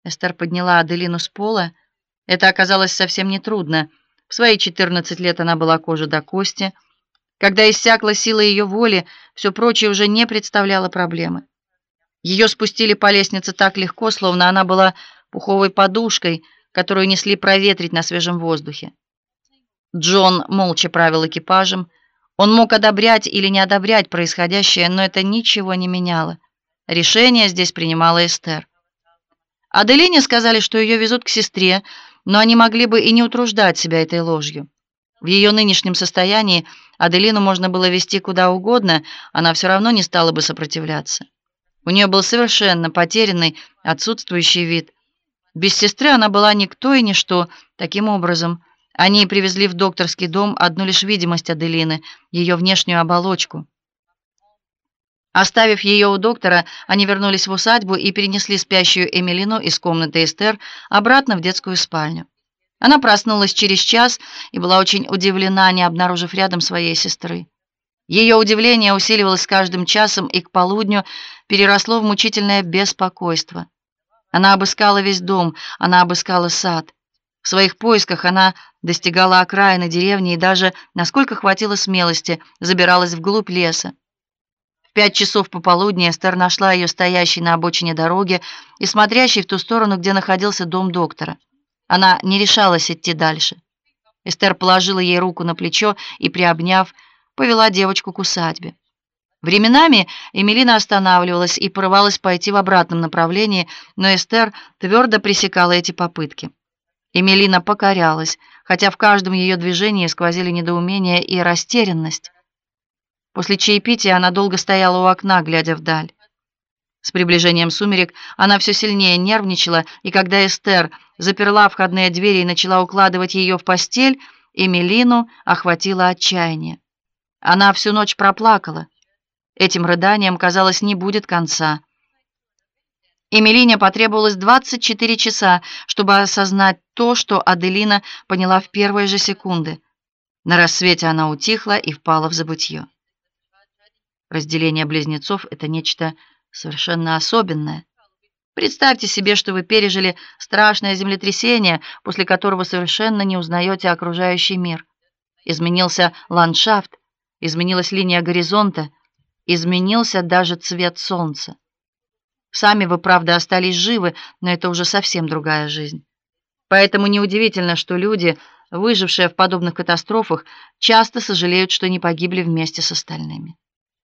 Эстер подняла Аделину с пола. Это оказалось совсем нетрудно. В свои 14 лет она была кожа до кости. Когда иссякла сила ее воли, все прочее уже не представляло проблемы. Ее спустили по лестнице так легко, словно она была пуховой подушкой, которую несли проветрить на свежем воздухе. Джон молча правил экипажем. Он мог одобрять или не одобрять происходящее, но это ничего не меняло. Решение здесь принимала Эстер. Аделине сказали, что ее везут к сестре, но они могли бы и не утруждать себя этой ложью. В ее нынешнем состоянии Аделину можно было везти куда угодно, она все равно не стала бы сопротивляться. У нее был совершенно потерянный, отсутствующий вид. Без сестры она была никто и ничто. Таким образом, они привезли в докторский дом одну лишь видимость Аделины, ее внешнюю оболочку. Оставив ее у доктора, они вернулись в усадьбу и перенесли спящую Эмилину из комнаты Эстер обратно в детскую спальню. Она проснулась через час и была очень удивлена, не обнаружив рядом своей сестры. Ее удивление усиливалось с каждым часом и к полудню переросло в мучительное беспокойство. Она обыскала весь дом, она обыскала сад. В своих поисках она достигала окраины деревни и даже, насколько хватило смелости, забиралась вглубь леса. В 5 часов пополудни Эстер нашла ее стоящей на обочине дороги и смотрящей в ту сторону, где находился дом доктора. Она не решалась идти дальше. Эстер положила ей руку на плечо и, приобняв, повела девочку к усадьбе. Временами Эмилина останавливалась и порывалась пойти в обратном направлении, но Эстер твердо пресекала эти попытки. Эмилина покорялась, хотя в каждом ее движении сквозили недоумение и растерянность. После чаепития она долго стояла у окна, глядя вдаль. С приближением сумерек она все сильнее нервничала, и когда Эстер заперла входные двери и начала укладывать ее в постель, Эмилину охватило отчаяние. Она всю ночь проплакала. Этим рыданиям, казалось, не будет конца. Эмилине потребовалось 24 часа, чтобы осознать то, что Аделина поняла в первые же секунды. На рассвете она утихла и впала в забытье. Разделение близнецов — это нечто совершенно особенное. Представьте себе, что вы пережили страшное землетрясение, после которого совершенно не узнаете окружающий мир. Изменился ландшафт, изменилась линия горизонта, изменился даже цвет солнца. Сами вы, правда, остались живы, но это уже совсем другая жизнь. Поэтому неудивительно, что люди, выжившие в подобных катастрофах, часто сожалеют, что не погибли вместе с остальными.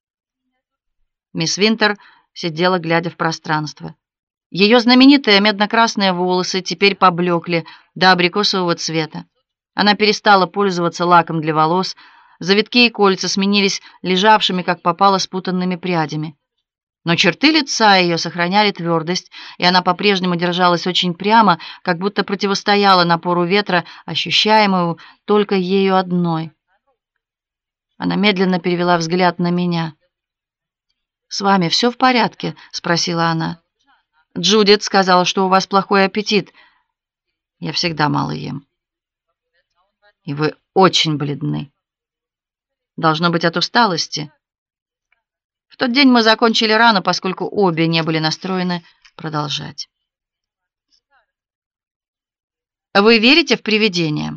Мисс Винтер сидела, глядя в пространство. Ее знаменитые медно-красные волосы теперь поблекли до абрикосового цвета. Она перестала пользоваться лаком для волос, завитки и кольца сменились лежавшими, как попало, спутанными прядями. Но черты лица ее сохраняли твердость, и она по-прежнему держалась очень прямо, как будто противостояла напору ветра, ощущаемому только ею одной. Она медленно перевела взгляд на меня. «С вами все в порядке?» — спросила она. «Джудит сказала, что у вас плохой аппетит. Я всегда мало ем. И вы очень бледны. Должно быть от усталости. В тот день мы закончили рано, поскольку обе не были настроены продолжать. Вы верите в привидения?»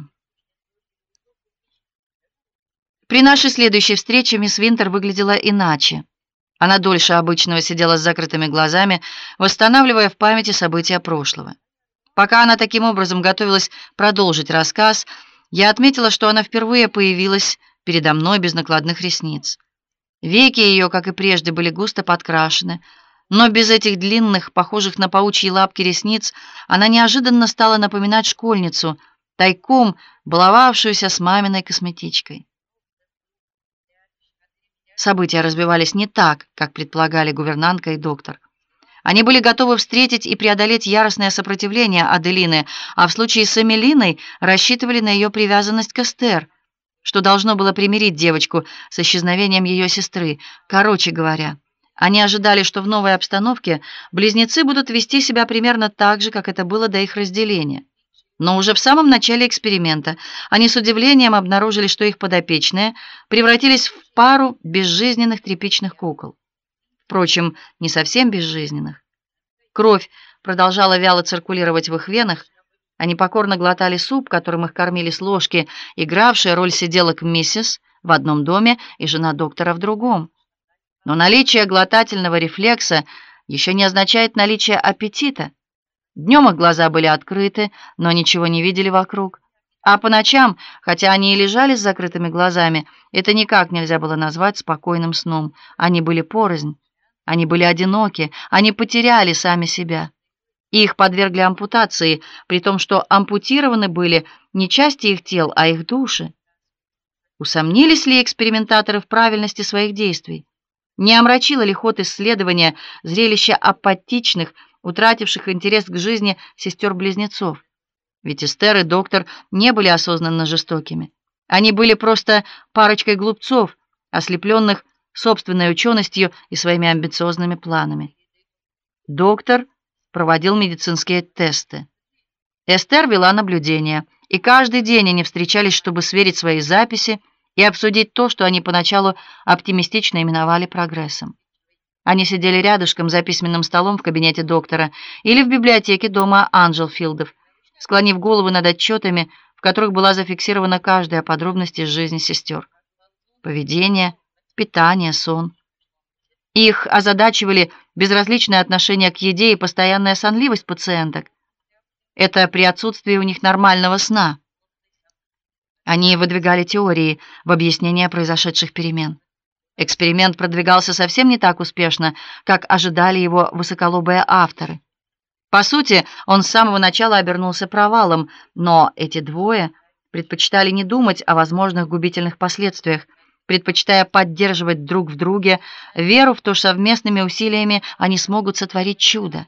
При нашей следующей встрече мисс Винтер выглядела иначе. Она дольше обычного сидела с закрытыми глазами, восстанавливая в памяти события прошлого. Пока она таким образом готовилась продолжить рассказ, я отметила, что она впервые появилась передо мной без накладных ресниц. Веки ее, как и прежде, были густо подкрашены, но без этих длинных, похожих на паучьи лапки ресниц, она неожиданно стала напоминать школьницу, тайком баловавшуюся с маминой косметичкой. События развивались не так, как предполагали гувернантка и доктор. Они были готовы встретить и преодолеть яростное сопротивление Аделины, а в случае с Эмилиной рассчитывали на ее привязанность к Эстер, что должно было примирить девочку с исчезновением ее сестры. Короче говоря, они ожидали, что в новой обстановке близнецы будут вести себя примерно так же, как это было до их разделения. Но уже в самом начале эксперимента они с удивлением обнаружили, что их подопечные превратились в пару безжизненных тряпичных кукол. Впрочем, не совсем безжизненных. Кровь, продолжала вяло циркулировать в их венах, они покорно глотали суп, которым их кормили с ложки, игравшая роль сиделок миссис в одном доме и жена доктора в другом. Но наличие глотательного рефлекса еще не означает наличие аппетита. Днем их глаза были открыты, но ничего не видели вокруг. А по ночам, хотя они и лежали с закрытыми глазами, это никак нельзя было назвать спокойным сном. Они были порознь. Они были одиноки, они потеряли сами себя. Их подвергли ампутации, при том, что ампутированы были не части их тел, а их души. Усомнились ли экспериментаторы в правильности своих действий? Не омрачило ли ход исследования зрелище апатичных, утративших интерес к жизни сестер-близнецов? Ведь Эстер и доктор не были осознанно жестокими. Они были просто парочкой глупцов, ослепленных собственной ученостью и своими амбициозными планами. Доктор проводил медицинские тесты. Эстер вела наблюдения, и каждый день они встречались, чтобы сверить свои записи и обсудить то, что они поначалу оптимистично именовали прогрессом. Они сидели рядышком за письменным столом в кабинете доктора или в библиотеке дома Анджелфилдов, склонив головы над отчетами, в которых была зафиксирована каждая подробность из жизни сестер. Поведение, питание, сон. Их озадачивали безразличное отношение к еде и постоянная сонливость пациенток. Это при отсутствии у них нормального сна. Они выдвигали теории в объяснение произошедших перемен. Эксперимент продвигался совсем не так успешно, как ожидали его высоколобые авторы. По сути, он с самого начала обернулся провалом, но эти двое предпочитали не думать о возможных губительных последствиях, предпочитая поддерживать друг в друге веру в то, что совместными усилиями они смогут сотворить чудо.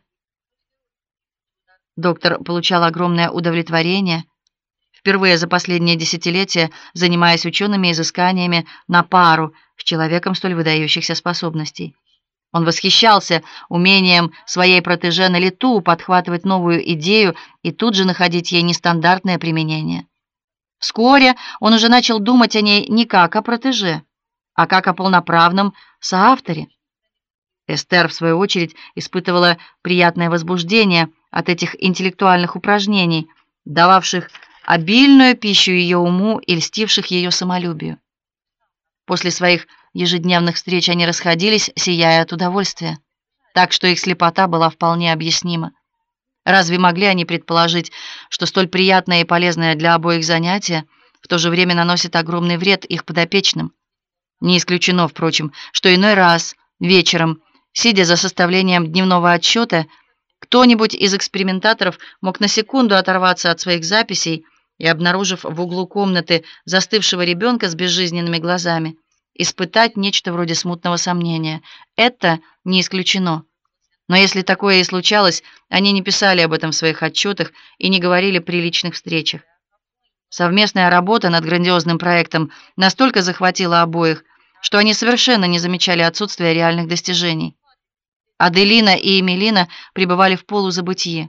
Доктор получал огромное удовлетворение, впервые за последние десятилетия занимаясь учеными изысканиями на пару с человеком столь выдающихся способностей. Он восхищался умением своей протеже на лету подхватывать новую идею и тут же находить ей нестандартное применение. Вскоре он уже начал думать о ней не как о протеже, а как о полноправном соавторе. Эстер, в свою очередь, испытывала приятное возбуждение от этих интеллектуальных упражнений, дававших обильную пищу ее уму и льстивших ее самолюбию. После своих ежедневных встреч они расходились, сияя от удовольствия, так что их слепота была вполне объяснима. Разве могли они предположить, что столь приятное и полезное для обоих занятие в то же время наносит огромный вред их подопечным? Не исключено, впрочем, что иной раз вечером, сидя за составлением дневного отчета, кто-нибудь из экспериментаторов мог на секунду оторваться от своих записей и, обнаружив в углу комнаты застывшего ребенка с безжизненными глазами, испытать нечто вроде смутного сомнения. Это не исключено. Но если такое и случалось, они не писали об этом в своих отчетах и не говорили при личных встречах. Совместная работа над грандиозным проектом настолько захватила обоих, что они совершенно не замечали отсутствия реальных достижений. Аделина и Эмилина пребывали в полузабытии.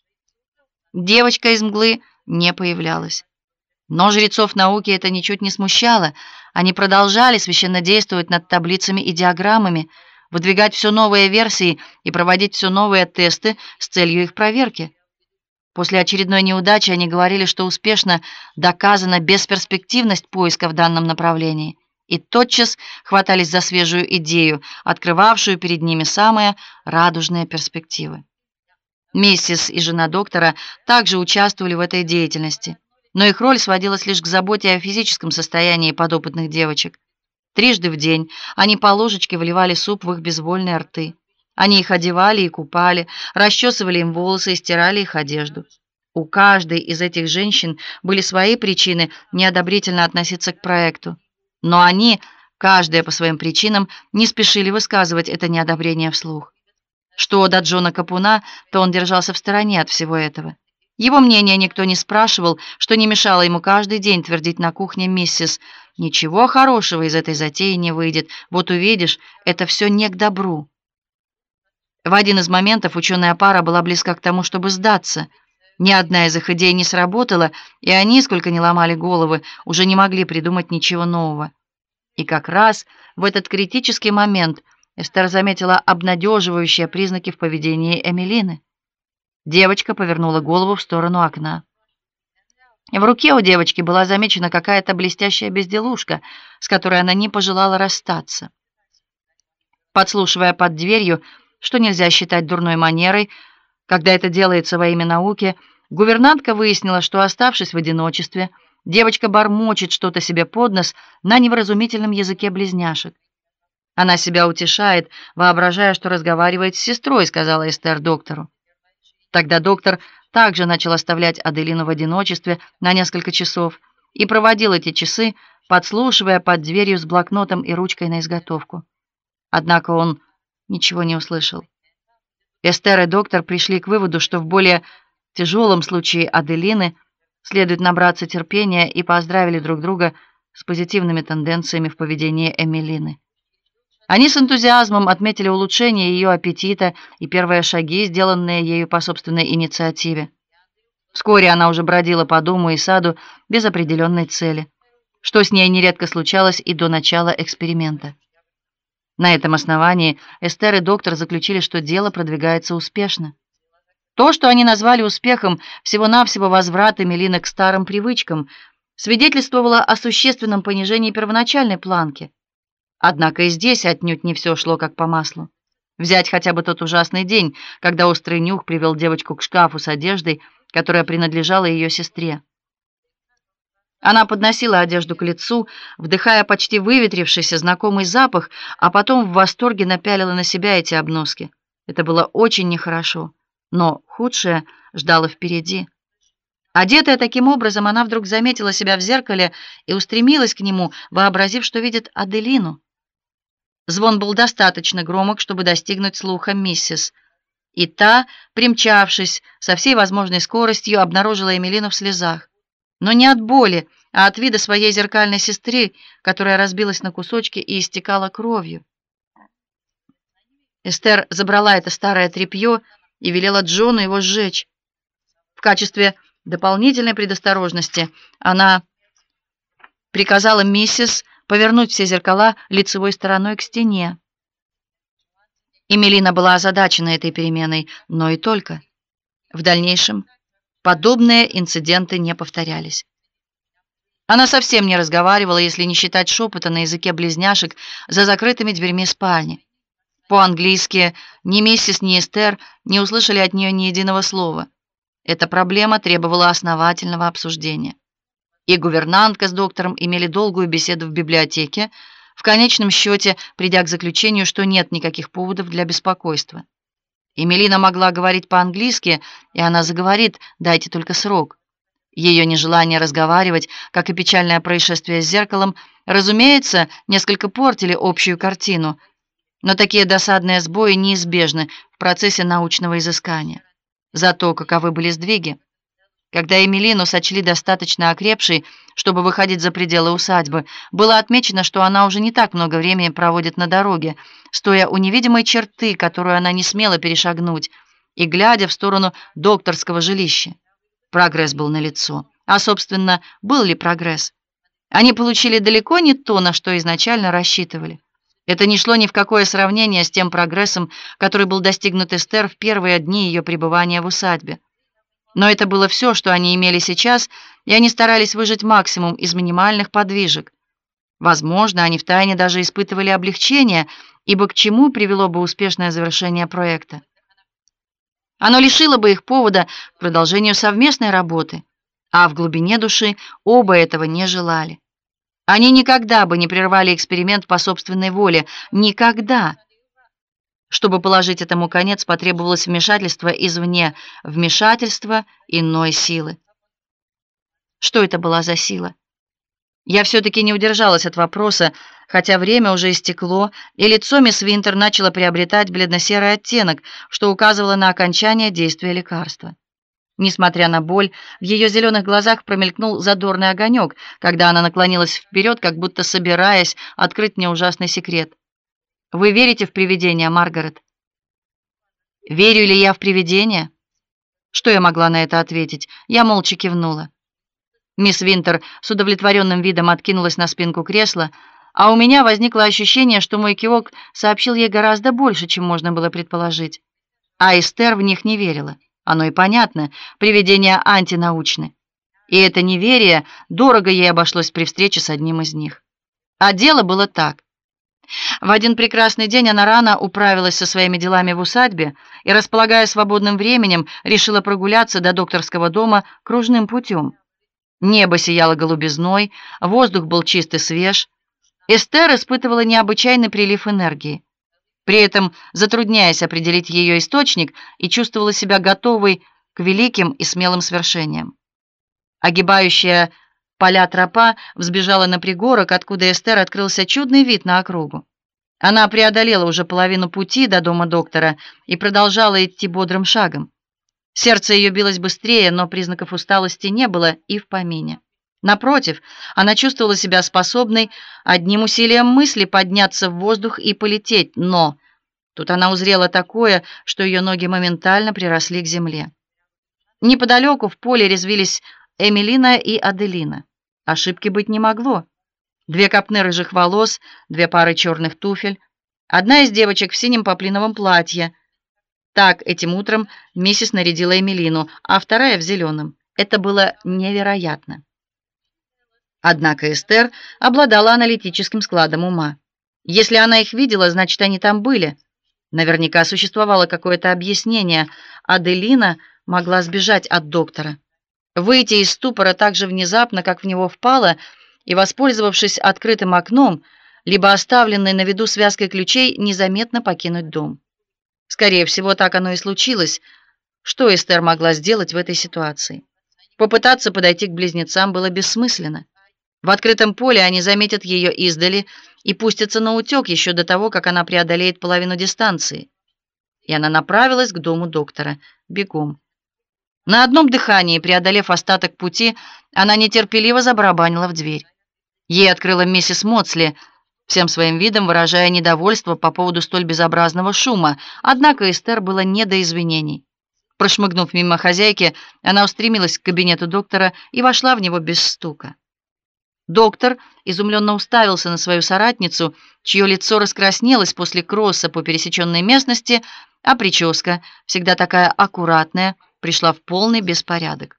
Девочка из мглы не появлялась. Но жрецов науки это ничуть не смущало. Они продолжали священно действовать над таблицами и диаграммами, выдвигать все новые версии и проводить все новые тесты с целью их проверки. После очередной неудачи они говорили, что успешно доказана бесперспективность поиска в данном направлении, и тотчас хватались за свежую идею, открывавшую перед ними самые радужные перспективы. Миссис и жена доктора также участвовали в этой деятельности, но их роль сводилась лишь к заботе о физическом состоянии подопытных девочек. Трижды в день они по ложечке вливали суп в их безвольные рты. Они их одевали и купали, расчесывали им волосы и стирали их одежду. У каждой из этих женщин были свои причины неодобрительно относиться к проекту, но они, каждая по своим причинам, не спешили высказывать это неодобрение вслух. Что до Джона Капуна, то он держался в стороне от всего этого. Его мнение никто не спрашивал, что не мешало ему каждый день твердить на кухне миссис: «Ничего хорошего из этой затеи не выйдет. Вот увидишь, это все не к добру». В один из моментов ученая пара была близка к тому, чтобы сдаться. Ни одна из их идей не сработала, и они, сколько ни ломали головы, уже не могли придумать ничего нового. И как раз в этот критический момент Эстер заметила обнадеживающие признаки в поведении Эмилины. Девочка повернула голову в сторону окна. В руке у девочки была замечена какая-то блестящая безделушка, с которой она не пожелала расстаться. Подслушивая под дверью, что нельзя считать дурной манерой, когда это делается во имя науки, гувернантка выяснила, что, оставшись в одиночестве, девочка бормочет что-то себе под нос на невразумительном языке близняшек. Она себя утешает, воображая, что разговаривает с сестрой, сказала Эстер доктору. Тогда доктор также начал оставлять Аделину в одиночестве на несколько часов и проводил эти часы, подслушивая под дверью с блокнотом и ручкой на изготовку. Однако он ничего не услышал. Эстер и доктор пришли к выводу, что в более тяжелом случае Аделины следует набраться терпения, и поздравили друг друга с позитивными тенденциями в поведении Эмилины. Они с энтузиазмом отметили улучшение ее аппетита и первые шаги, сделанные ею по собственной инициативе. Вскоре она уже бродила по дому и саду без определенной цели, что с ней нередко случалось и до начала эксперимента. На этом основании Эстер и доктор заключили, что дело продвигается успешно. То, что они назвали успехом, всего-навсего возврат Эмилины к старым привычкам, свидетельствовало о существенном понижении первоначальной планки. Однако и здесь отнюдь не все шло как по маслу. Взять хотя бы тот ужасный день, когда острый нюх привел девочку к шкафу с одеждой, которая принадлежала ее сестре. Она подносила одежду к лицу, вдыхая почти выветрившийся знакомый запах, а потом в восторге напялила на себя эти обноски. Это было очень нехорошо, но худшее ждало впереди. Одетая таким образом, она вдруг заметила себя в зеркале и устремилась к нему, вообразив, что видит Аделину. Звон был достаточно громок, чтобы достигнуть слуха миссис. И та, примчавшись со всей возможной скоростью, обнаружила Эмилину в слезах. Но не от боли, а от вида своей зеркальной сестры, которая разбилась на кусочки и истекала кровью. Эстер забрала это старое тряпье и велела Джону его сжечь. В качестве дополнительной предосторожности она приказала миссис повернуть все зеркала лицевой стороной к стене. Эмилина была озадачена этой переменой, но и только. В дальнейшем подобные инциденты не повторялись. Она совсем не разговаривала, если не считать шепота на языке близняшек за закрытыми дверьми спальни. По-английски ни миссис, ни Эстер не услышали от нее ни единого слова. Эта проблема требовала основательного обсуждения. И гувернантка с доктором имели долгую беседу в библиотеке, в конечном счете придя к заключению, что нет никаких поводов для беспокойства. Эмилина могла говорить по-английски, и она заговорит, дайте только срок. Ее нежелание разговаривать, как и печальное происшествие с зеркалом, разумеется, несколько портили общую картину, но такие досадные сбои неизбежны в процессе научного изыскания. Зато каковы были сдвиги. Когда Эмилину сочли достаточно окрепшей, чтобы выходить за пределы усадьбы, было отмечено, что она уже не так много времени проводит на дороге, стоя у невидимой черты, которую она не смела перешагнуть, и глядя в сторону докторского жилища. Прогресс был налицо. А, собственно, был ли прогресс? Они получили далеко не то, на что изначально рассчитывали. Это не шло ни в какое сравнение с тем прогрессом, который был достигнут Эстер в первые дни ее пребывания в усадьбе. Но это было все, что они имели сейчас, и они старались выжать максимум из минимальных подвижек. Возможно, они втайне даже испытывали облегчение, ибо к чему привело бы успешное завершение проекта? Оно лишило бы их повода к продолжению совместной работы, а в глубине души оба этого не желали. Они никогда бы не прервали эксперимент по собственной воле, никогда. Чтобы положить этому конец, потребовалось вмешательство извне, вмешательство иной силы. Что это была за сила? Я все-таки не удержалась от вопроса, хотя время уже истекло, и лицо мисс Винтер начало приобретать бледно-серый оттенок, что указывало на окончание действия лекарства. Несмотря на боль, в ее зеленых глазах промелькнул задорный огонек, когда она наклонилась вперед, как будто собираясь открыть мне ужасный секрет. «Вы верите в привидения, Маргарет?» «Верю ли я в привидения?» Что я могла на это ответить? Я молча кивнула. Мисс Винтер с удовлетворенным видом откинулась на спинку кресла, а у меня возникло ощущение, что мой кивок сообщил ей гораздо больше, чем можно было предположить. А Эстер в них не верила. Оно и понятно, привидения антинаучны. И это неверие дорого ей обошлось при встрече с одним из них. А дело было так. В один прекрасный день она рано управилась со своими делами в усадьбе и, располагая свободным временем, решила прогуляться до докторского дома кружным путем. Небо сияло голубизной, воздух был чист и свеж. Эстер испытывала необычайный прилив энергии, при этом затрудняясь определить ее источник, и чувствовала себя готовой к великим и смелым свершениям. Огибающая поля тропа взбежала на пригорок, откуда Эстер открылся чудный вид на округу. Она преодолела уже половину пути до дома доктора и продолжала идти бодрым шагом. Сердце ее билось быстрее, но признаков усталости не было и в помине. Напротив, она чувствовала себя способной одним усилием мысли подняться в воздух и полететь, но тут она узрела такое, что ее ноги моментально приросли к земле. Неподалеку в поле резвились Эмилина и Аделина. Ошибки быть не могло. Две копны рыжих волос, две пары черных туфель. Одна из девочек в синем поплиновом платье. Так этим утром миссис нарядила Эмилину, а вторая в зеленом. Это было невероятно. Однако Эстер обладала аналитическим складом ума. Если она их видела, значит, они там были. Наверняка существовало какое-то объяснение. Аделина могла сбежать от доктора, выйти из ступора так же внезапно, как в него впала, и, воспользовавшись открытым окном, либо оставленной на виду связкой ключей, незаметно покинуть дом. Скорее всего, так оно и случилось. Что Эстер могла сделать в этой ситуации? Попытаться подойти к близнецам было бессмысленно. В открытом поле они заметят ее издали и пустятся на утек еще до того, как она преодолеет половину дистанции. И она направилась к дому доктора, бегом. На одном дыхании, преодолев остаток пути, она нетерпеливо забарабанила в дверь. Ей открыла миссис Моцли, всем своим видом выражая недовольство по поводу столь безобразного шума, однако Эстер было не до извинений. Прошмыгнув мимо хозяйки, она устремилась к кабинету доктора и вошла в него без стука. Доктор изумленно уставился на свою соратницу, чье лицо раскраснелось после кросса по пересеченной местности, а прическа, всегда такая аккуратная, пришла в полный беспорядок.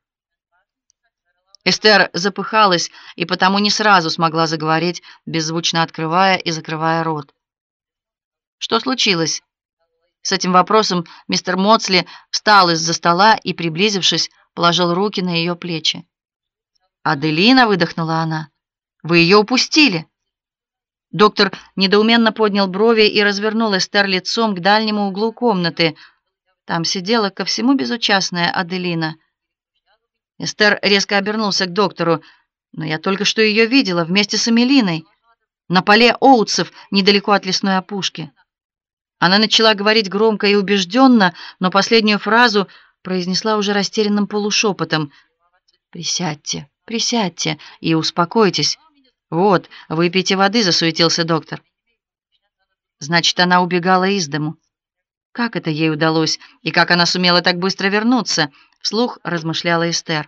Эстер запыхалась и потому не сразу смогла заговорить, беззвучно открывая и закрывая рот. «Что случилось?» С этим вопросом мистер Моцли встал из-за стола и, приблизившись, положил руки на ее плечи. «Аделина», — выдохнула она, — «вы ее упустили». Доктор недоуменно поднял брови и развернул Эстер лицом к дальнему углу комнаты. Там сидела ко всему безучастная Аделина. Эстер резко обернулся к доктору. «Но я только что ее видела вместе с Эмилиной на поле Оутсов, недалеко от лесной опушки». Она начала говорить громко и убежденно, но последнюю фразу произнесла уже растерянным полушепотом. «Присядьте, присядьте и успокойтесь. Вот, выпейте воды», — засуетился доктор. Значит, она убегала из дому. Как это ей удалось, и как она сумела так быстро вернуться, вслух размышляла Эстер.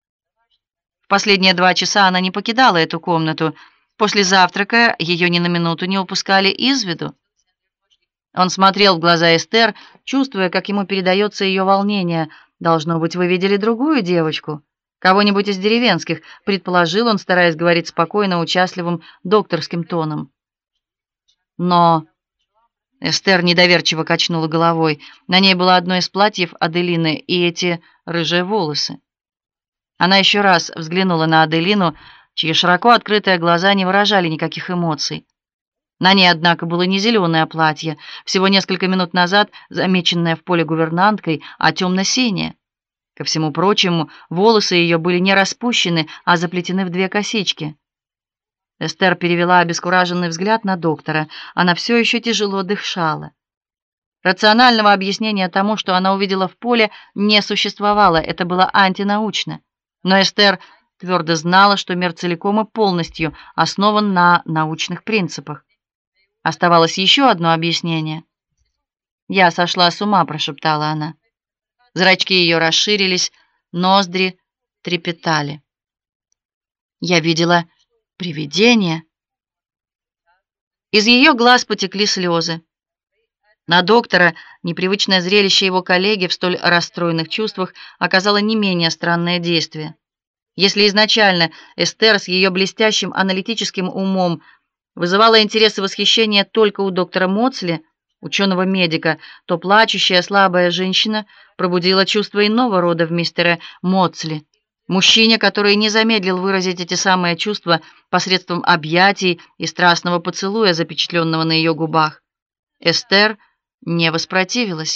В последние 2 часа она не покидала эту комнату. После завтрака ее ни на минуту не упускали из виду. Он смотрел в глаза Эстер, чувствуя, как ему передается ее волнение. «Должно быть, вы видели другую девочку? Кого-нибудь из деревенских», — предположил он, стараясь говорить спокойно, участливым докторским тоном. Но Эстер недоверчиво качнула головой. На ней было одно из платьев Аделины и эти рыжие волосы. Она еще раз взглянула на Аделину, чьи широко открытые глаза не выражали никаких эмоций. На ней, однако, было не зеленое платье, всего несколько минут назад замеченное в поле гувернанткой, а темно-синее. Ко всему прочему, волосы ее были не распущены, а заплетены в 2 косички. Эстер перевела обескураженный взгляд на доктора. Она все еще тяжело дышала. Рационального объяснения тому, что она увидела в поле, не существовало. Это было антинаучно. Но Эстер твердо знала, что мир целиком и полностью основан на научных принципах. Оставалось еще одно объяснение. «Я сошла с ума», — прошептала она. Зрачки ее расширились, ноздри трепетали. «Я видела привидение». Из ее глаз потекли слезы. На доктора непривычное зрелище его коллеги в столь расстроенных чувствах оказало не менее странное действие. Если изначально Эстер с ее блестящим аналитическим умом вызывала интерес и восхищение только у доктора Моцли, ученого-медика, то плачущая слабая женщина пробудила чувство иного рода в мистере Моцли, мужчине, который не замедлил выразить эти самые чувства посредством объятий и страстного поцелуя, запечатленного на ее губах. Эстер не воспротивилась.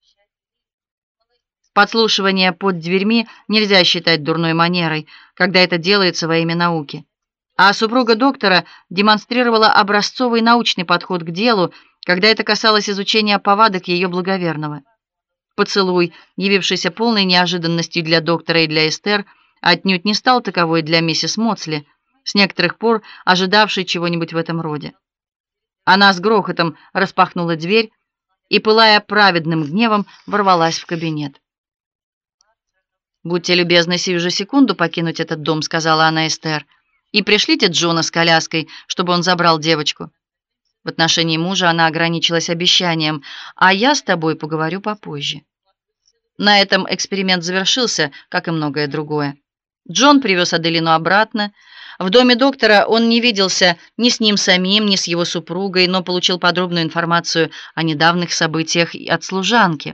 Подслушивание под дверьми нельзя считать дурной манерой, когда это делается во имя науки. А супруга доктора демонстрировала образцовый научный подход к делу, когда это касалось изучения повадок ее благоверного. Поцелуй, явившийся полной неожиданностью для доктора и для Эстер, отнюдь не стал таковой для миссис Моцли, с некоторых пор ожидавшей чего-нибудь в этом роде. Она с грохотом распахнула дверь и, пылая праведным гневом, ворвалась в кабинет. «Будьте любезны сию же секунду покинуть этот дом», — сказала она Эстер, «и пришлите Джона с коляской, чтобы он забрал девочку». В отношении мужа она ограничилась обещанием: «А я с тобой поговорю попозже». На этом эксперимент завершился, как и многое другое. Джон привез Аделину обратно. В доме доктора он не виделся ни с ним самим, ни с его супругой, но получил подробную информацию о недавних событиях от служанки.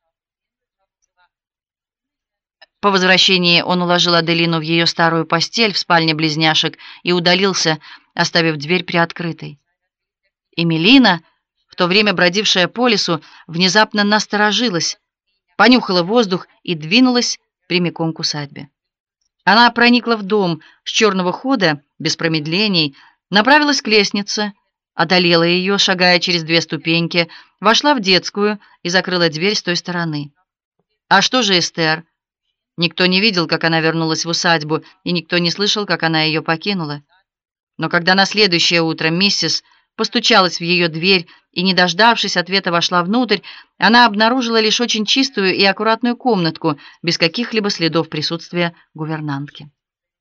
По возвращении он уложил Аделину в ее старую постель в спальне близняшек и удалился, оставив дверь приоткрытой. Эмилина, в то время бродившая по лесу, внезапно насторожилась, понюхала воздух и двинулась прямиком к усадьбе. Она проникла в дом с черного хода, без промедлений, направилась к лестнице, одолела ее, шагая через 2 ступеньки, вошла в детскую и закрыла дверь с той стороны. А что же Эстер? Никто не видел, как она вернулась в усадьбу, и никто не слышал, как она ее покинула. Но когда на следующее утро миссис постучалась в ее дверь и, не дождавшись ответа, вошла внутрь, она обнаружила лишь очень чистую и аккуратную комнатку, без каких-либо следов присутствия гувернантки.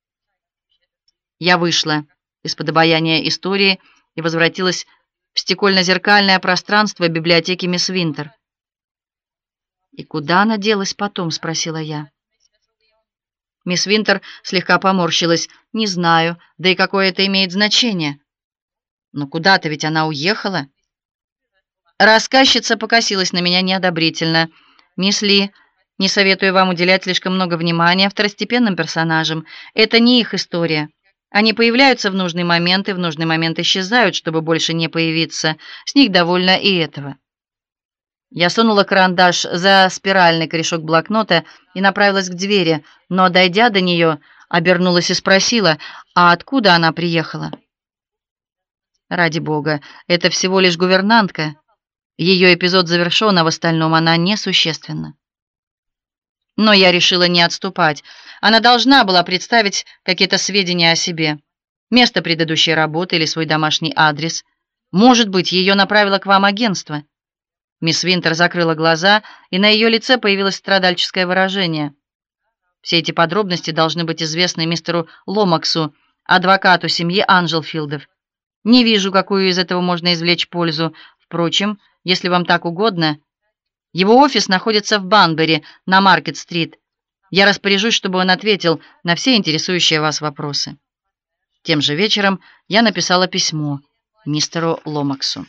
Я вышла из-под обаяния истории и возвратилась в стекольно-зеркальное пространство библиотеки мисс Винтер. «И куда она делась потом?» — спросила я. Мисс Винтер слегка поморщилась. «Не знаю, да и какое это имеет значение?» «Но куда-то ведь она уехала». Рассказчица покосилась на меня неодобрительно. «Мисс Ли, не советую вам уделять слишком много внимания второстепенным персонажам. Это не их история. Они появляются в нужный момент и в нужный момент исчезают, чтобы больше не появиться. С них довольно и этого». Я сунула карандаш за спиральный корешок блокнота и направилась к двери, но, дойдя до нее, обернулась и спросила: «А откуда она приехала?» «Ради бога, это всего лишь гувернантка. Ее эпизод завершен, а в остальном она несущественна». Но я решила не отступать. Она должна была представить какие-то сведения о себе. Место предыдущей работы или свой домашний адрес. Может быть, ее направило к вам агентство. Мисс Винтер закрыла глаза, и на ее лице появилось страдальческое выражение. Все эти подробности должны быть известны мистеру Ломаксу, адвокату семьи Анджелфилдов. Не вижу, какую из этого можно извлечь пользу. Впрочем, если вам так угодно, его офис находится в Банбери на Маркет-стрит. Я распоряжусь, чтобы он ответил на все интересующие вас вопросы. Тем же вечером я написала письмо мистеру Ломаксу.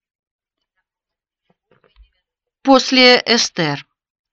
После Эстер.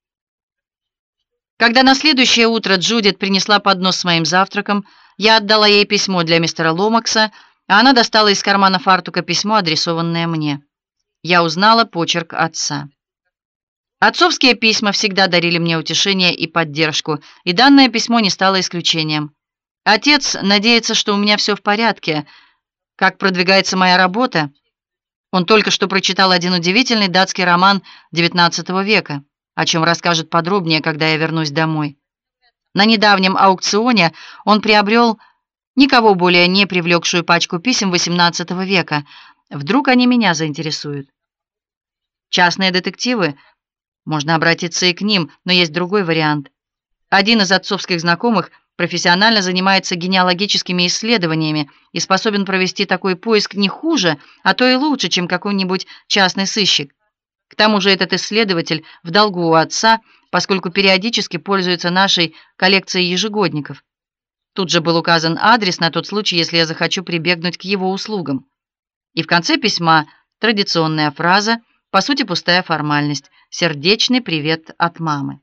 Когда на следующее утро Джудит принесла поднос с моим завтраком, я отдала ей письмо для мистера Ломакса, а она достала из кармана фартука письмо, адресованное мне. Я узнала почерк отца. Отцовские письма всегда дарили мне утешение и поддержку, и данное письмо не стало исключением. Отец надеется, что у меня все в порядке. Как продвигается моя работа? Он только что прочитал один удивительный датский роман XIX века, о чем расскажет подробнее, когда я вернусь домой. На недавнем аукционе он приобрел никого более не привлекшую пачку писем XVIII века. Вдруг они меня заинтересуют. Частные детективы. Можно обратиться и к ним, но есть другой вариант. Один из отцовских знакомых профессионально занимается генеалогическими исследованиями и способен провести такой поиск не хуже, а то и лучше, чем какой-нибудь частный сыщик. К тому же этот исследователь в долгу у отца, поскольку периодически пользуется нашей коллекцией ежегодников. Тут же был указан адрес на тот случай, если я захочу прибегнуть к его услугам. И в конце письма традиционная фраза, по сути пустая формальность: сердечный привет от мамы.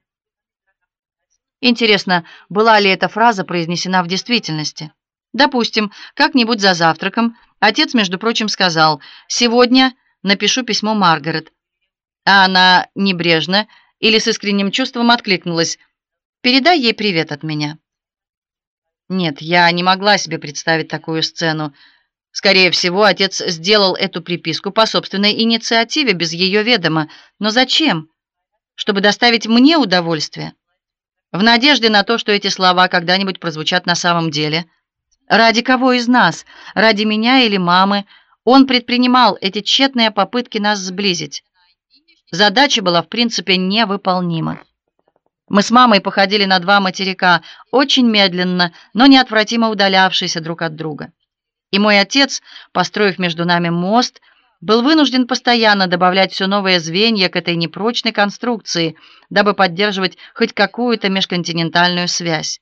Интересно, была ли эта фраза произнесена в действительности? Допустим, как-нибудь за завтраком отец, между прочим, сказал: «Сегодня напишу письмо Маргарет». А она небрежно или с искренним чувством откликнулась: «Передай ей привет от меня». Нет, я не могла себе представить такую сцену. Скорее всего, отец сделал эту приписку по собственной инициативе, без ее ведома. Но зачем? Чтобы доставить мне удовольствие? В надежде на то, что эти слова когда-нибудь прозвучат на самом деле? Ради кого из нас? Ради меня или мамы? Он предпринимал эти тщетные попытки нас сблизить. Задача была, в принципе, невыполнима. Мы с мамой походили на два материка, очень медленно, но неотвратимо удалявшиеся друг от друга. И мой отец, построив между нами мост, был вынужден постоянно добавлять все новые звенья к этой непрочной конструкции, дабы поддерживать хоть какую-то межконтинентальную связь.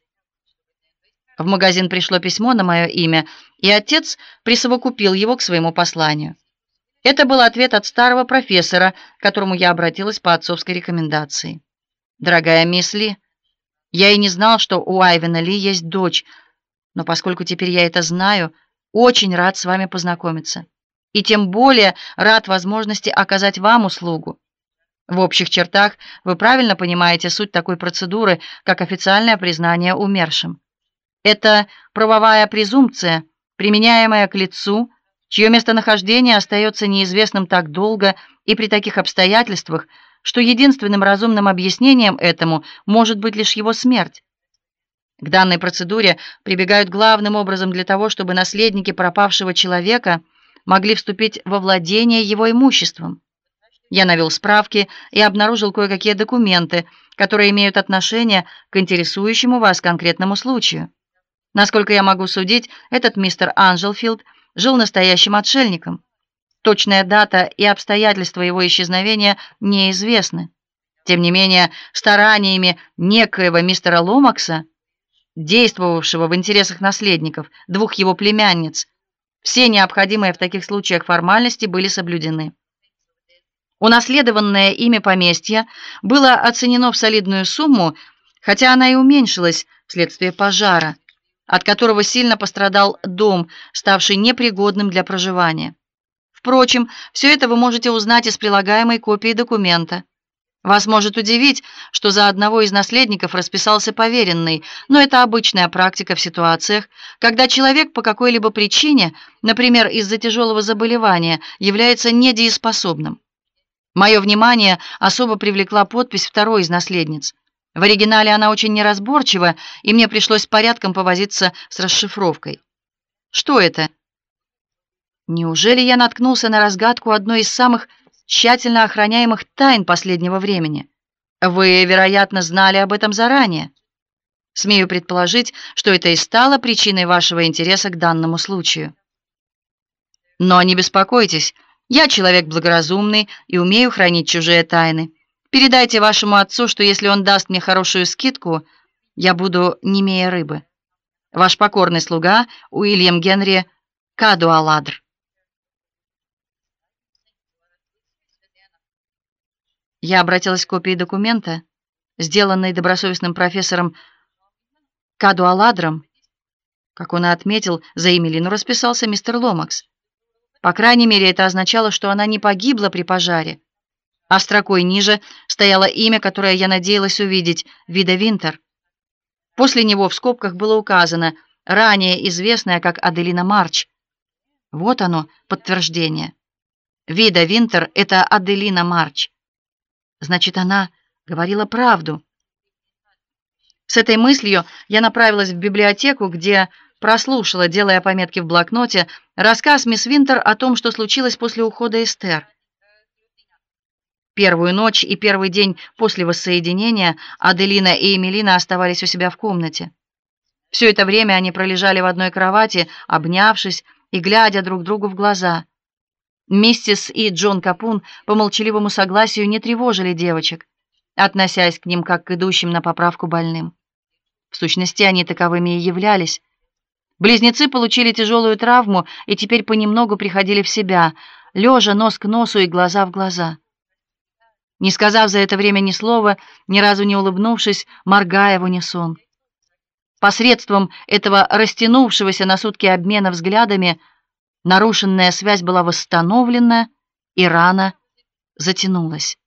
В магазин пришло письмо на мое имя, и отец присовокупил его к своему посланию. Это был ответ от старого профессора, к которому я обратилась по отцовской рекомендации. «Дорогая мисс Ли, я и не знал, что у Айвена Ли есть дочь, но поскольку теперь я это знаю, очень рад с вами познакомиться. И тем более рад возможности оказать вам услугу. В общих чертах вы правильно понимаете суть такой процедуры, как официальное признание умершим. Это правовая презумпция, применяемая к лицу, чье местонахождение остается неизвестным так долго и при таких обстоятельствах, что единственным разумным объяснением этому может быть лишь его смерть. К данной процедуре прибегают главным образом для того, чтобы наследники пропавшего человека могли вступить во владение его имуществом. Я навел справки и обнаружил кое-какие документы, которые имеют отношение к интересующему вас конкретному случаю. Насколько я могу судить, этот мистер Анджелфилд жил настоящим отшельником. Точная дата и обстоятельства его исчезновения неизвестны. Тем не менее, стараниями некоего мистера Ломакса, действовавшего в интересах наследников, двух его племянниц, все необходимые в таких случаях формальности были соблюдены. Унаследованное ими поместье было оценено в солидную сумму, хотя она и уменьшилась вследствие пожара, от которого сильно пострадал дом, ставший непригодным для проживания. Впрочем, все это вы можете узнать из прилагаемой копии документа. Вас может удивить, что за одного из наследников расписался поверенный, но это обычная практика в ситуациях, когда человек по какой-либо причине, например, из-за тяжелого заболевания, является недееспособным. Мое внимание особо привлекла подпись второй из наследниц. В оригинале она очень неразборчива, и мне пришлось порядком повозиться с расшифровкой. Что это? Неужели я наткнулся на разгадку одной из самых тщательно охраняемых тайн последнего времени? Вы, вероятно, знали об этом заранее. Смею предположить, что это и стало причиной вашего интереса к данному случаю. Но не беспокойтесь, я человек благоразумный и умею хранить чужие тайны. Передайте вашему отцу, что если он даст мне хорошую скидку, я буду немее рыбы. Ваш покорный слуга Уильям Генри Кадуаладр. Я обратилась к копии документа, сделанной добросовестным профессором Кадуаладром. Как он и отметил, за Эмилину расписался мистер Ломакс. По крайней мере, это означало, что она не погибла при пожаре. А строкой ниже стояло имя, которое я надеялась увидеть — Вида Винтер. После него в скобках было указано, ранее известное как Аделина Марч. Вот оно, подтверждение. Вида Винтер — это Аделина Марч. Значит, она говорила правду. С этой мыслью я направилась в библиотеку, где прослушала, делая пометки в блокноте, рассказ мисс Винтер о том, что случилось после ухода Эстер. Первую ночь и первый день после воссоединения Аделина и Эмилина оставались у себя в комнате. Все это время они пролежали в одной кровати, обнявшись и глядя друг другу в глаза. Миссис и Джон Капун по молчаливому согласию не тревожили девочек, относясь к ним как к идущим на поправку больным. В сущности, они таковыми и являлись. Близнецы получили тяжелую травму и теперь понемногу приходили в себя, лежа нос к носу и глаза в глаза. Не сказав за это время ни слова, ни разу не улыбнувшись, моргая в унисон. Посредством этого растянувшегося на сутки обмена взглядами нарушенная связь была восстановлена, и рана затянулась.